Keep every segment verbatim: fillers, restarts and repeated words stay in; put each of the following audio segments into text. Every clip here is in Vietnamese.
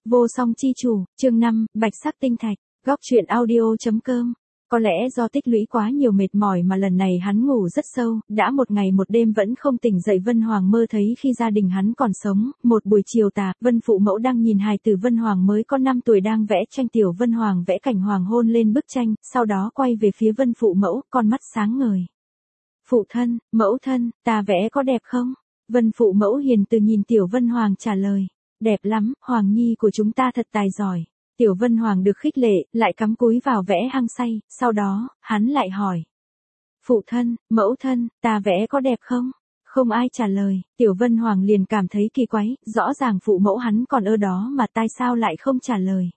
Vô song chi chủ, chương năm, bạch sắc tinh thạch, góc truyện audio.com. Có lẽ do tích lũy quá nhiều mệt mỏi mà lần này hắn ngủ rất sâu, đã một ngày một đêm vẫn không tỉnh dậy. Vân Hoàng mơ thấy khi gia đình hắn còn sống, một buổi chiều tà, Vân phụ mẫu đang nhìn hài tử Vân Hoàng mới có năm tuổi đang vẽ tranh. Tiểu Vân Hoàng vẽ cảnh hoàng hôn lên bức tranh, sau đó quay về phía Vân phụ mẫu, con mắt sáng ngời. Phụ thân, mẫu thân, ta vẽ có đẹp không? Vân phụ mẫu hiền từ nhìn Tiểu Vân Hoàng trả lời. Đẹp lắm, Hoàng nhi của chúng ta thật tài giỏi. Tiểu Vân Hoàng được khích lệ, lại cắm cúi vào vẽ hăng say, sau đó, hắn lại hỏi. Phụ thân, mẫu thân, ta vẽ có đẹp không? Không ai trả lời, Tiểu Vân Hoàng liền cảm thấy kỳ quái, rõ ràng phụ mẫu hắn còn ở đó mà tại sao lại không trả lời.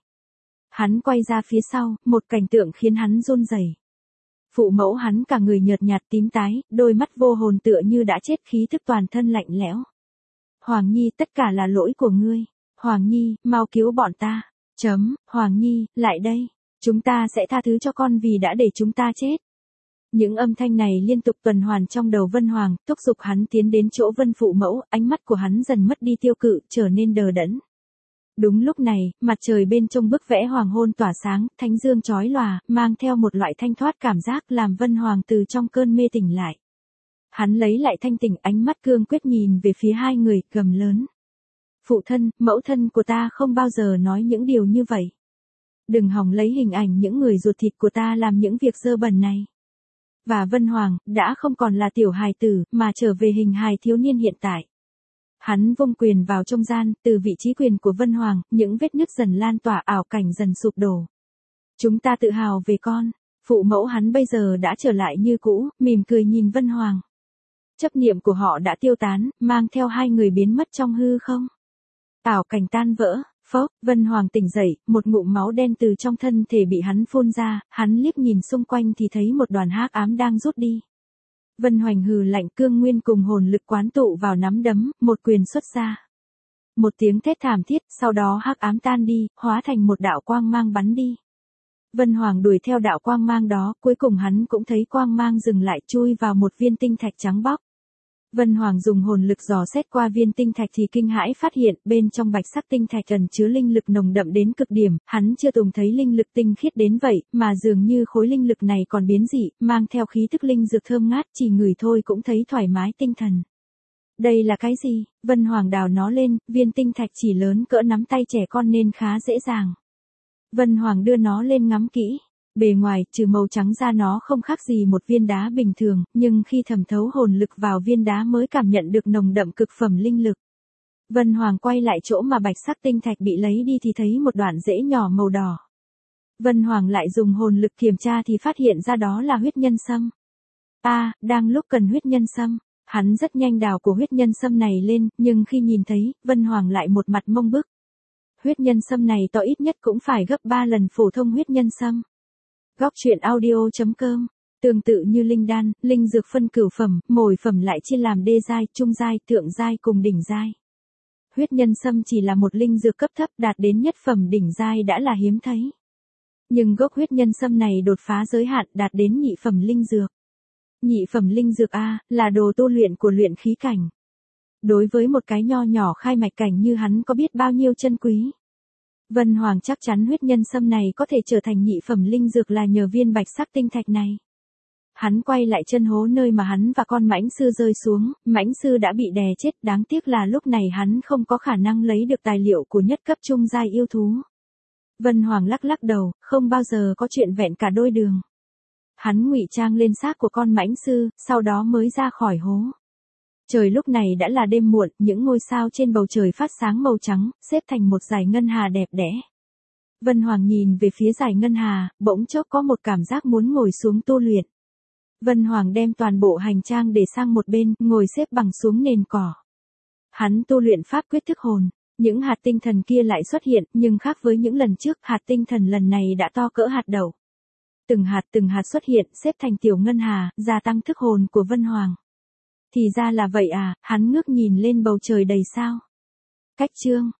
Hắn quay ra phía sau, một cảnh tượng khiến hắn run rẩy. Phụ mẫu hắn cả người nhợt nhạt tím tái, đôi mắt vô hồn tựa như đã chết, khí thức toàn thân lạnh lẽo. Hoàng nhi, tất cả là lỗi của ngươi. Hoàng nhi, mau cứu bọn ta. Chấm, Hoàng nhi, lại đây. Chúng ta sẽ tha thứ cho con vì đã để chúng ta chết. Những âm thanh này liên tục tuần hoàn trong đầu Vân Hoàng, thúc giục hắn tiến đến chỗ Vân phụ mẫu, ánh mắt của hắn dần mất đi tiêu cự, trở nên đờ đẫn. Đúng lúc này, mặt trời bên trong bức vẽ hoàng hôn tỏa sáng, thánh dương chói lòa, mang theo một loại thanh thoát cảm giác làm Vân Hoàng từ trong cơn mê tỉnh lại. Hắn lấy lại thanh tỉnh, ánh mắt cương quyết nhìn về phía hai người, gầm lớn. Phụ thân, mẫu thân của ta không bao giờ nói những điều như vậy. Đừng hòng lấy hình ảnh những người ruột thịt của ta làm những việc dơ bẩn này. Và Vân Hoàng, đã không còn là tiểu hài tử, mà trở về hình hài thiếu niên hiện tại. Hắn vung quyền vào trung gian, từ vị trí quyền của Vân Hoàng, những vết nứt dần lan tỏa, ảo cảnh dần sụp đổ. Chúng ta tự hào về con. Phụ mẫu hắn bây giờ đã trở lại như cũ, mỉm cười nhìn Vân Hoàng. Chấp niệm của họ đã tiêu tán, mang theo hai người biến mất trong hư không. Ảo cảnh tan vỡ, phốc, Vân Hoàng tỉnh dậy, một ngụm máu đen từ trong thân thể bị hắn phun ra, hắn liếc nhìn xung quanh thì thấy một đoàn hắc ám đang rút đi. Vân Hoành hừ lạnh, cương nguyên cùng hồn lực quán tụ vào nắm đấm, một quyền xuất ra. Một tiếng thét thảm thiết, sau đó hắc ám tan đi, hóa thành một đạo quang mang bắn đi. Vân Hoàng đuổi theo đạo quang mang đó, cuối cùng hắn cũng thấy quang mang dừng lại, chui vào một viên tinh thạch trắng bóc. Vân Hoàng dùng hồn lực dò xét qua viên tinh thạch thì kinh hãi phát hiện, bên trong bạch sắc tinh thạch ẩn chứa linh lực nồng đậm đến cực điểm, hắn chưa từng thấy linh lực tinh khiết đến vậy, mà dường như khối linh lực này còn biến dị, mang theo khí thức linh dược thơm ngát, chỉ ngửi thôi cũng thấy thoải mái tinh thần. Đây là cái gì? Vân Hoàng đào nó lên, viên tinh thạch chỉ lớn cỡ nắm tay trẻ con nên khá dễ dàng. Vân Hoàng đưa nó lên ngắm kỹ. Bề ngoài, trừ màu trắng ra nó không khác gì một viên đá bình thường, nhưng khi thẩm thấu hồn lực vào viên đá mới cảm nhận được nồng đậm cực phẩm linh lực. Vân Hoàng quay lại chỗ mà bạch sắc tinh thạch bị lấy đi thì thấy một đoạn rễ nhỏ màu đỏ. Vân Hoàng lại dùng hồn lực kiểm tra thì phát hiện ra đó là huyết nhân sâm. À, đang lúc cần huyết nhân sâm, hắn rất nhanh đào của huyết nhân sâm này lên, nhưng khi nhìn thấy, Vân Hoàng lại một mặt mông bức. Huyết nhân sâm này to ít nhất cũng phải gấp ba lần phổ thông huyết nhân sâm. Góc truyện audio.com. Tương tự như linh đan, linh dược phân cửu phẩm, mồi phẩm lại chia làm đê giai, trung giai, thượng giai cùng đỉnh giai. Huyết nhân sâm chỉ là một linh dược cấp thấp, đạt đến nhất phẩm đỉnh giai đã là hiếm thấy. Nhưng gốc huyết nhân sâm này đột phá giới hạn, đạt đến nhị phẩm linh dược. Nhị phẩm linh dược A, là đồ tu luyện của luyện khí cảnh. Đối với một cái nho nhỏ khai mạch cảnh như hắn có biết bao nhiêu chân quý. Vân Hoàng chắc chắn huyết nhân sâm này có thể trở thành nhị phẩm linh dược là nhờ viên bạch sắc tinh thạch này. Hắn quay lại chân hố nơi mà hắn và con mãnh sư rơi xuống, mãnh sư đã bị đè chết, đáng tiếc là lúc này hắn không có khả năng lấy được tài liệu của nhất cấp trung giai yêu thú. Vân Hoàng lắc lắc đầu, không bao giờ có chuyện vẹn cả đôi đường. Hắn ngụy trang lên xác của con mãnh sư, sau đó mới ra khỏi hố. Trời lúc này đã là đêm muộn, những ngôi sao trên bầu trời phát sáng màu trắng, xếp thành một dải ngân hà đẹp đẽ. Vân Hoàng nhìn về phía dải ngân hà, bỗng chốc có một cảm giác muốn ngồi xuống tu luyện. Vân Hoàng đem toàn bộ hành trang để sang một bên, ngồi xếp bằng xuống nền cỏ. Hắn tu luyện pháp quyết thức hồn, những hạt tinh thần kia lại xuất hiện, nhưng khác với những lần trước, hạt tinh thần lần này đã to cỡ hạt đậu. Từng hạt từng hạt xuất hiện, xếp thành tiểu ngân hà, gia tăng thức hồn của Vân Hoàng. Thì ra là vậy à, hắn ngước nhìn lên bầu trời đầy sao. Cách chương,